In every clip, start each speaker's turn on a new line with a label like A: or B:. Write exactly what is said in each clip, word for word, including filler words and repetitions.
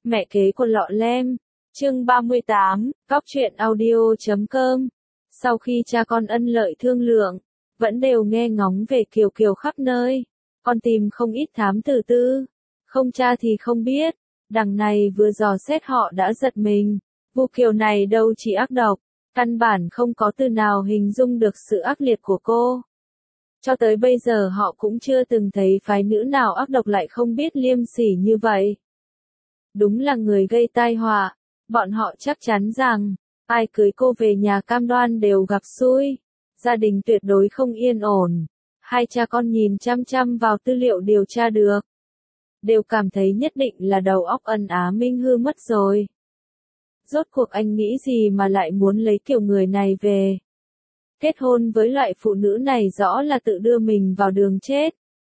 A: Mẹ kế của Lọ Lem, chương ba mươi tám, cóc truyện audio chấm com. Sau khi cha con ân lợi thương lượng, vẫn đều nghe ngóng về Kiều Kiều khắp nơi, con tìm không ít thám tử tư, không tra thì không biết, đằng này vừa dò xét họ đã giật mình, Vu Kiều này đâu chỉ ác độc, căn bản không có từ nào hình dung được sự ác liệt của cô. Cho tới bây giờ họ cũng chưa từng thấy phái nữ nào ác độc lại không biết liêm sỉ như vậy. Đúng là người gây tai họa, bọn họ chắc chắn rằng, ai cưới cô về nhà cam đoan đều gặp xui, gia đình tuyệt đối không yên ổn. Hai cha con nhìn chăm chăm vào tư liệu điều tra được, đều cảm thấy nhất định là đầu óc Ân Á Minh hư mất rồi. Rốt cuộc anh nghĩ gì mà lại muốn lấy kiểu người này về? Kết hôn với loại phụ nữ này rõ là tự đưa mình vào đường chết.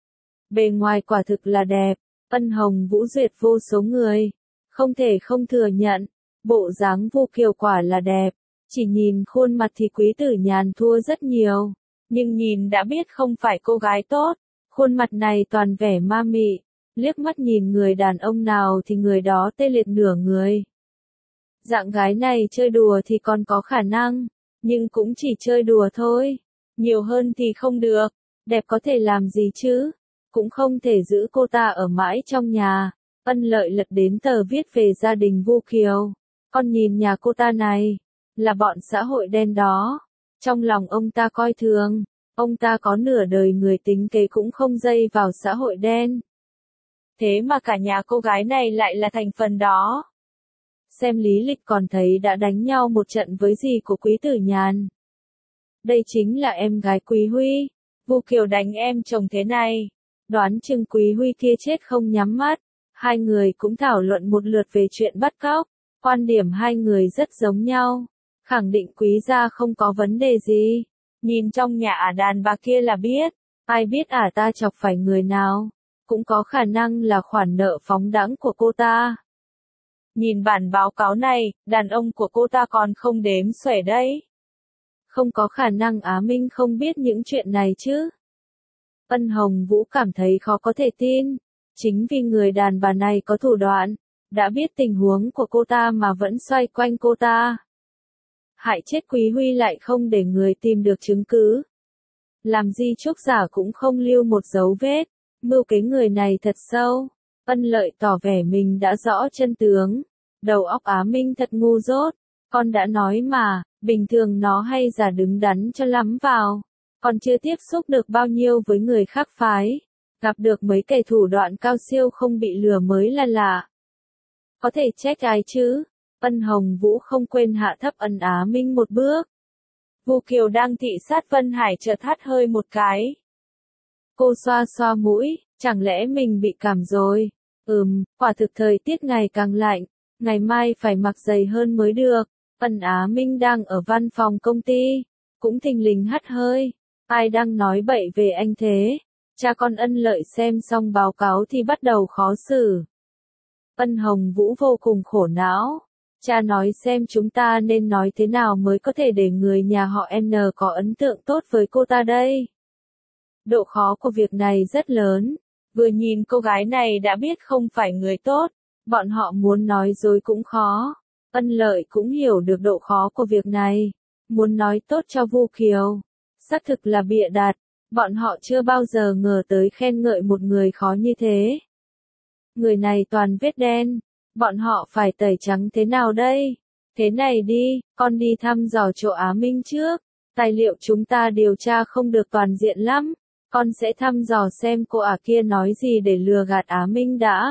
A: Bề ngoài quả thực là đẹp, Ân Hồng Vũ duyệt vô số người, không thể không thừa nhận, bộ dáng Vu Kiều quả là đẹp, chỉ nhìn khuôn mặt thì Quý Tử Nhàn thua rất nhiều, nhưng nhìn đã biết không phải cô gái tốt, khuôn mặt này toàn vẻ ma mị, liếc mắt nhìn người đàn ông nào thì người đó tê liệt nửa người. Dạng gái này chơi đùa thì còn có khả năng, nhưng cũng chỉ chơi đùa thôi, nhiều hơn thì không được, đẹp có thể làm gì chứ, cũng không thể giữ cô ta ở mãi trong nhà. Ân Lợi lật đến tờ viết về gia đình Vu Kiều, con nhìn nhà cô ta này, là bọn xã hội đen đó, trong lòng ông ta coi thường, ông ta có nửa đời người tính kế cũng không dây vào xã hội đen. Thế mà cả nhà cô gái này lại là thành phần đó. Xem lý lịch còn thấy đã đánh nhau một trận với dì của Quý Tử Nhàn. Đây chính là em gái Quý Huy, Vu Kiều đánh em chồng thế này, đoán chừng Quý Huy kia chết không nhắm mắt. Hai người cũng thảo luận một lượt về chuyện bắt cóc, quan điểm hai người rất giống nhau, khẳng định Quý gia không có vấn đề gì, nhìn trong nhà ả đàn bà kia là biết, ai biết ả ta chọc phải người nào, cũng có khả năng là khoản nợ phóng đãng của cô ta. Nhìn bản báo cáo này, đàn ông của cô ta còn không đếm xuể đấy. Không có khả năng Á Minh không biết những chuyện này chứ. Ân Hồng Vũ cảm thấy khó có thể tin. Chính vì người đàn bà này có thủ đoạn, đã biết tình huống của cô ta mà vẫn xoay quanh cô ta. Hại chết Quý Huy lại không để người tìm được chứng cứ. Làm di chúc giả cũng không lưu một dấu vết, mưu kế người này thật sâu. Ân Lợi tỏ vẻ mình đã rõ chân tướng. Đầu óc Á Minh thật ngu dốt, con đã nói mà, bình thường nó hay giả đứng đắn cho lắm vào. Còn chưa tiếp xúc được bao nhiêu với người khác phái. Gặp được mấy kẻ thủ đoạn cao siêu không bị lừa mới là lạ. Có thể trách ai chứ? Ân Hồng Vũ không quên hạ thấp Ân Á Minh một bước. Vu Kiều đang thị sát Vân Hải chợt hắt hơi một cái. Cô xoa xoa mũi, chẳng lẽ mình bị cảm rồi? Ừm, quả thực thời tiết ngày càng lạnh, ngày mai phải mặc dày hơn mới được. Ân Á Minh đang ở văn phòng công ty, cũng thình lình hắt hơi. Ai đang nói bậy về anh thế? Cha con Ân Lợi xem xong báo cáo thì bắt đầu khó xử. Ân Hồng Vũ vô cùng khổ não. Cha nói xem chúng ta nên nói thế nào mới có thể để người nhà họ N có ấn tượng tốt với cô ta đây. Độ khó của việc này rất lớn. Vừa nhìn cô gái này đã biết không phải người tốt. Bọn họ muốn nói dối cũng khó. Ân Lợi cũng hiểu được độ khó của việc này. Muốn nói tốt cho Vu Kiều. Xác thực là bịa đặt. Bọn họ chưa bao giờ ngờ tới khen ngợi một người khó như thế. Người này toàn vết đen, bọn họ phải tẩy trắng thế nào đây? Thế này đi, con đi thăm dò chỗ Á Minh trước, tài liệu chúng ta điều tra không được toàn diện lắm, con sẽ thăm dò xem cô ả kia nói gì để lừa gạt Á Minh đã.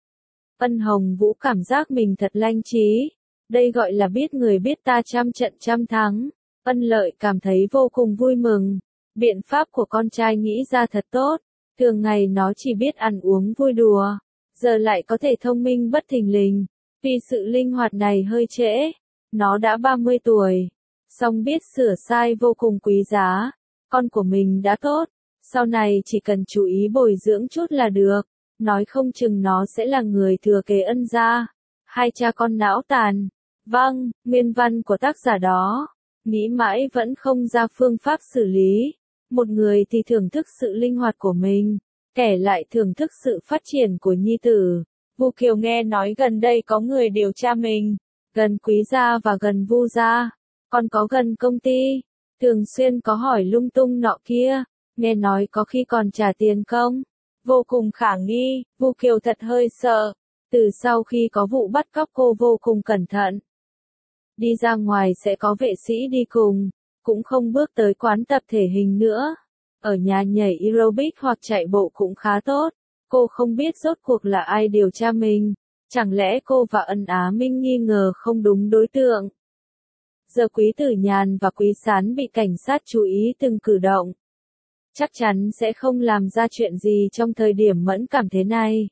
A: Ân Hồng Vũ cảm giác mình thật lanh trí, đây gọi là biết người biết ta trăm trận trăm thắng. Ân Lợi cảm thấy vô cùng vui mừng. Biện pháp của con trai nghĩ ra thật tốt, thường ngày nó chỉ biết ăn uống vui đùa, giờ lại có thể thông minh bất thình lình, vì sự linh hoạt này hơi trễ, nó đã ba mươi tuổi, song biết sửa sai vô cùng quý giá, con của mình đã tốt, sau này chỉ cần chú ý bồi dưỡng chút là được, nói không chừng nó sẽ là người thừa kế Ân gia. Hai cha con não tàn, vâng, nguyên văn của tác giả đó, nghĩ mãi vẫn không ra phương pháp xử lý. Một người thì thưởng thức sự linh hoạt của mình, kẻ lại thưởng thức sự phát triển của nhi tử. Vu Kiều nghe nói gần đây có người điều tra mình, gần Quý gia và gần Vu gia, còn có gần công ty, thường xuyên có hỏi lung tung nọ kia, nghe nói có khi còn trả tiền công, vô cùng khả nghi, Vu Kiều thật hơi sợ, từ sau khi có vụ bắt cóc cô vô cùng cẩn thận. Đi ra ngoài sẽ có vệ sĩ đi cùng, cũng không bước tới quán tập thể hình nữa, ở nhà nhảy aerobic hoặc chạy bộ cũng khá tốt. Cô không biết rốt cuộc là ai điều tra mình, chẳng lẽ cô và Ân Á Minh nghi ngờ không đúng đối tượng. Giờ Quý Tử Nhàn và Quý Sán bị cảnh sát chú ý từng cử động. Chắc chắn sẽ không làm ra chuyện gì trong thời điểm mẫn cảm thế này.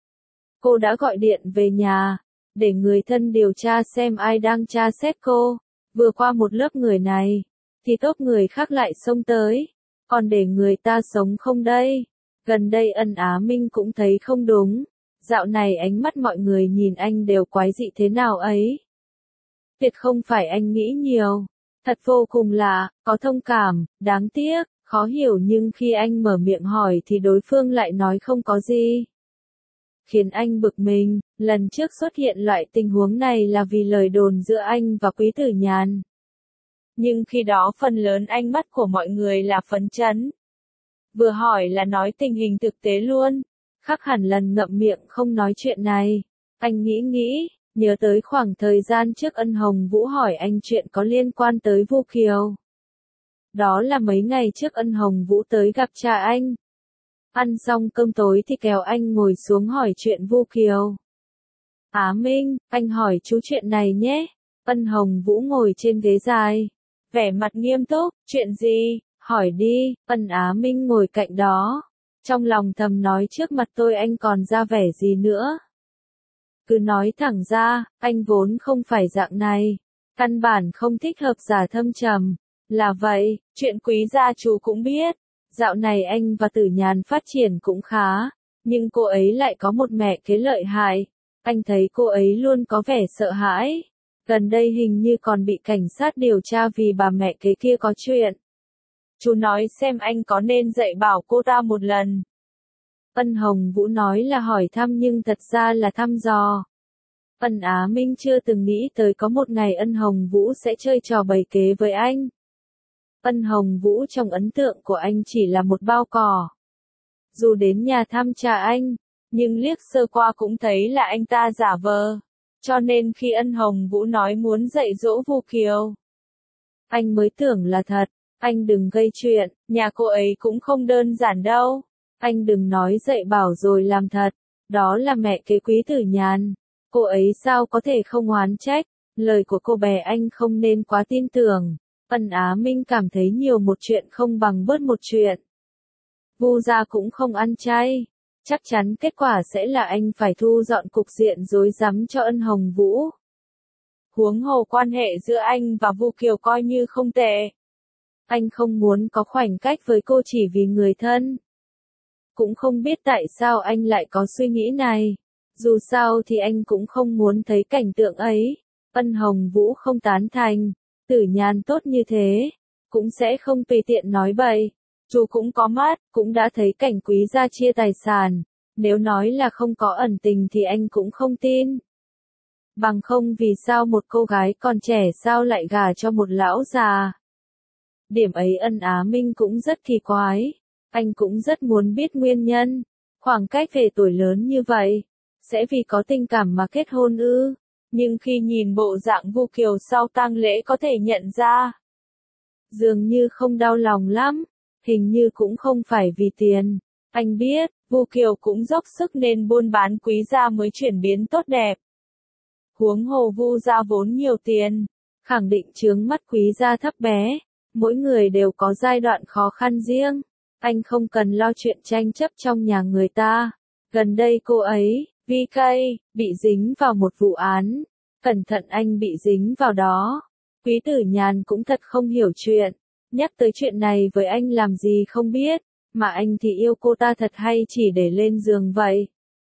A: Cô đã gọi điện về nhà, để người thân điều tra xem ai đang tra xét cô. Vừa qua một lớp người này, thì tốp người khác lại xông tới. Còn để người ta sống không đây? Gần đây Ân Á Minh cũng thấy không đúng. Dạo này ánh mắt mọi người nhìn anh đều quái dị thế nào ấy. Tuyệt không phải anh nghĩ nhiều. Thật vô cùng lạ, có thông cảm, đáng tiếc, khó hiểu nhưng khi anh mở miệng hỏi thì đối phương lại nói không có gì. Khiến anh bực mình, lần trước xuất hiện loại tình huống này là vì lời đồn giữa anh và Quý Tử Nhàn. Nhưng khi đó phần lớn ánh mắt của mọi người là phấn chấn. Vừa hỏi là nói tình hình thực tế luôn, khác hẳn lần ngậm miệng không nói chuyện này. Anh nghĩ nghĩ, nhớ tới khoảng thời gian trước Ân Hồng Vũ hỏi anh chuyện có liên quan tới Vu Kiều. Đó là mấy ngày trước Ân Hồng Vũ tới gặp cha anh. Ăn xong cơm tối thì kéo anh ngồi xuống hỏi chuyện Vu Kiều. Á Minh, anh hỏi chú chuyện này nhé. Ân Hồng Vũ ngồi trên ghế dài, vẻ mặt nghiêm túc, chuyện gì? Hỏi đi, Ân Á Minh ngồi cạnh đó. Trong lòng thầm nói trước mặt tôi anh còn ra vẻ gì nữa. Cứ nói thẳng ra, anh vốn không phải dạng này. Căn bản không thích hợp giả thâm trầm. Là vậy, chuyện Quý gia chú cũng biết. Dạo này anh và Tử Nhàn phát triển cũng khá. Nhưng cô ấy lại có một mẹ kế lợi hại. Anh thấy cô ấy luôn có vẻ sợ hãi. Gần đây hình như còn bị cảnh sát điều tra vì bà mẹ kế kia có chuyện. Chú nói xem anh có nên dạy bảo cô ta một lần. Ân Hồng Vũ nói là hỏi thăm nhưng thật ra là thăm dò. Ân Á Minh chưa từng nghĩ tới có một ngày Ân Hồng Vũ sẽ chơi trò bày kế với anh. Ân Hồng Vũ trong ấn tượng của anh chỉ là một bao cỏ. Dù đến nhà thăm cha anh, nhưng liếc sơ qua cũng thấy là anh ta giả vờ. Cho nên khi Ân Hồng Vũ nói muốn dạy dỗ Vu Kiều, anh mới tưởng là thật. Anh đừng gây chuyện, nhà cô ấy cũng không đơn giản đâu. Anh đừng nói dạy bảo rồi làm thật. Đó là mẹ kế Quý Tử Nhàn. Cô ấy sao có thể không oán trách. Lời của cô bé anh không nên quá tin tưởng. Ân Á Minh cảm thấy nhiều một chuyện không bằng bớt một chuyện. Vu gia cũng không ăn chay. Chắc chắn kết quả sẽ là anh phải thu dọn cục diện rối rắm cho Ân Hồng Vũ. Huống hồ quan hệ giữa anh và Vu Kiều coi như không tệ. Anh không muốn có khoảnh cách với cô chỉ vì người thân. Cũng không biết tại sao anh lại có suy nghĩ này. Dù sao thì anh cũng không muốn thấy cảnh tượng ấy. Ân Hồng Vũ không tán thành. Tử Nhàn tốt như thế, cũng sẽ không tùy tiện nói bậy. Chú cũng có mắt, cũng đã thấy cảnh Quý gia chia tài sản. Nếu nói là không có ẩn tình thì anh cũng không tin. Bằng không vì sao một cô gái còn trẻ sao lại gả cho một lão già. Điểm ấy Ân Á Minh cũng rất kỳ quái. Anh cũng rất muốn biết nguyên nhân. Khoảng cách về tuổi lớn như vậy, sẽ vì có tình cảm mà kết hôn ư? Nhưng khi nhìn bộ dạng Vu Kiều sau tang lễ có thể nhận ra. Dường như không đau lòng lắm. Hình như cũng không phải vì tiền. Anh biết, Vu Kiều cũng dốc sức nên buôn bán Quý gia mới chuyển biến tốt đẹp. Huống hồ Vu gia vốn nhiều tiền. Khẳng định chướng mắt Quý gia thấp bé. Mỗi người đều có giai đoạn khó khăn riêng. Anh không cần lo chuyện tranh chấp trong nhà người ta. Gần đây cô ấy, vê ca, bị dính vào một vụ án. Cẩn thận anh bị dính vào đó. Quý Tử Nhàn cũng thật không hiểu chuyện. Nhắc tới chuyện này với anh làm gì không biết. Mà anh thì yêu cô ta thật hay chỉ để lên giường vậy.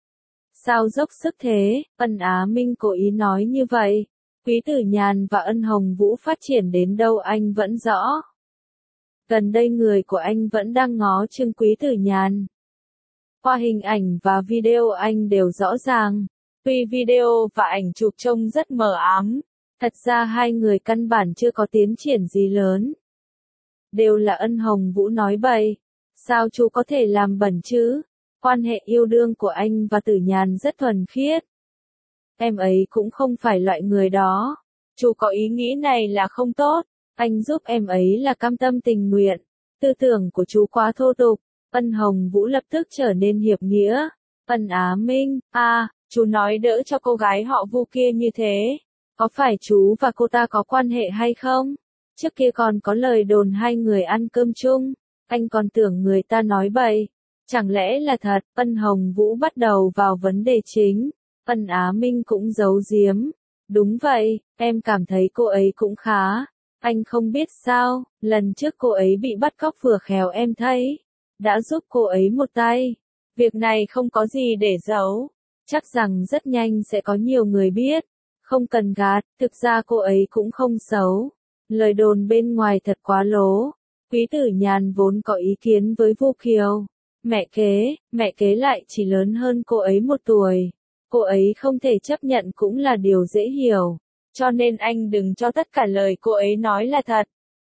A: Sao dốc sức thế? Ân Á Minh cố ý nói như vậy. Quý Tử Nhàn và Ân Hồng Vũ phát triển đến đâu anh vẫn rõ. Gần đây người của anh vẫn đang ngó chừng Quý Tử Nhàn. Qua hình ảnh và video anh đều rõ ràng. Tuy video và ảnh chụp trông rất mờ ám, thật ra hai người căn bản chưa có tiến triển gì lớn. Đều là Ân Hồng Vũ nói bậy. Sao chú có thể làm bẩn chứ? Quan hệ yêu đương của anh và Tử Nhàn rất thuần khiết. Em ấy cũng không phải loại người đó. Chú có ý nghĩ này là không tốt. Anh giúp em ấy là cam tâm tình nguyện. Tư tưởng của chú quá thô tục. Ân Hồng Vũ lập tức trở nên hiệp nghĩa. Ân Á Minh, à, chú nói đỡ cho cô gái họ Vu kia như thế. Có phải chú và cô ta có quan hệ hay không? Trước kia còn có lời đồn hai người ăn cơm chung. Anh còn tưởng người ta nói bậy. Chẳng lẽ là thật? Ân Hồng Vũ bắt đầu vào vấn đề chính. Ân Á Minh cũng giấu giếm. Đúng vậy, em cảm thấy cô ấy cũng khá. Anh không biết sao, lần trước cô ấy bị bắt cóc vừa khéo em thấy. Đã giúp cô ấy một tay. Việc này không có gì để giấu. Chắc rằng rất nhanh sẽ có nhiều người biết. Không cần gạt, thực ra cô ấy cũng không xấu. Lời đồn bên ngoài thật quá lố. Quý Tử Nhàn vốn có ý kiến với Vu Kiều. Mẹ kế, mẹ kế lại chỉ lớn hơn cô ấy một tuổi. Cô ấy không thể chấp nhận cũng là điều dễ hiểu. Cho nên anh đừng cho tất cả lời cô ấy nói là thật.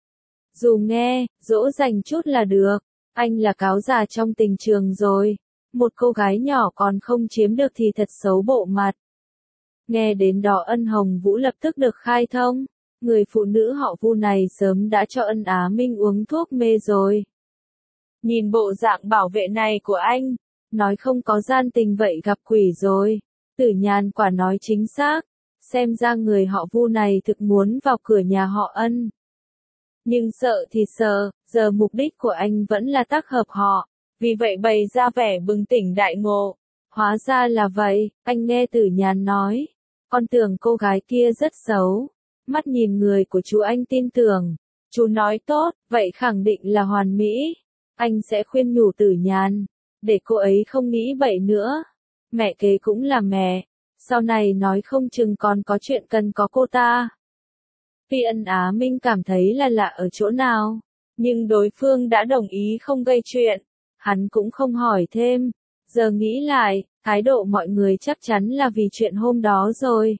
A: Dù nghe, dỗ dành chút là được. Anh là cáo già trong tình trường rồi. Một cô gái nhỏ còn không chiếm được thì thật xấu bộ mặt. Nghe đến đó Ân Hồng Vũ lập tức được khai thông. Người phụ nữ họ Vu này sớm đã cho Ân Á Minh uống thuốc mê rồi. Nhìn bộ dạng bảo vệ này của anh, nói không có gian tình vậy gặp quỷ rồi. Tử Nhàn quả nói chính xác, xem ra người họ Vu này thực muốn vào cửa nhà họ Ân. Nhưng sợ thì sợ, giờ mục đích của anh vẫn là tác hợp họ, vì vậy bày ra vẻ bừng tỉnh đại ngộ. Hóa ra là vậy, anh nghe Tử Nhàn nói, con tưởng cô gái kia rất xấu. Mắt nhìn người của chú anh tin tưởng. Chú nói tốt, vậy khẳng định là hoàn mỹ. Anh sẽ khuyên nhủ Tử Nhàn, để cô ấy không nghĩ bậy nữa. Mẹ kế cũng là mẹ. Sau này nói không chừng còn có chuyện cần có cô ta. Tuy Ân Á Minh cảm thấy là lạ ở chỗ nào, nhưng đối phương đã đồng ý không gây chuyện. Hắn cũng không hỏi thêm. Giờ nghĩ lại, thái độ mọi người chắc chắn là vì chuyện hôm đó rồi.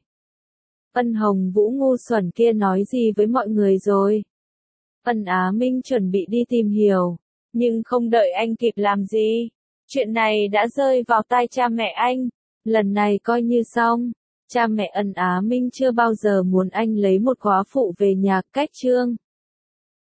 A: Ân Hồng Vũ ngu xuẩn kia nói gì với mọi người rồi? Ân Á Minh chuẩn bị đi tìm hiểu, nhưng không đợi anh kịp làm gì. Chuyện này đã rơi vào tai cha mẹ anh. Lần này coi như xong. Cha mẹ Ân Á Minh chưa bao giờ muốn anh lấy một góa phụ về nhà cách trương.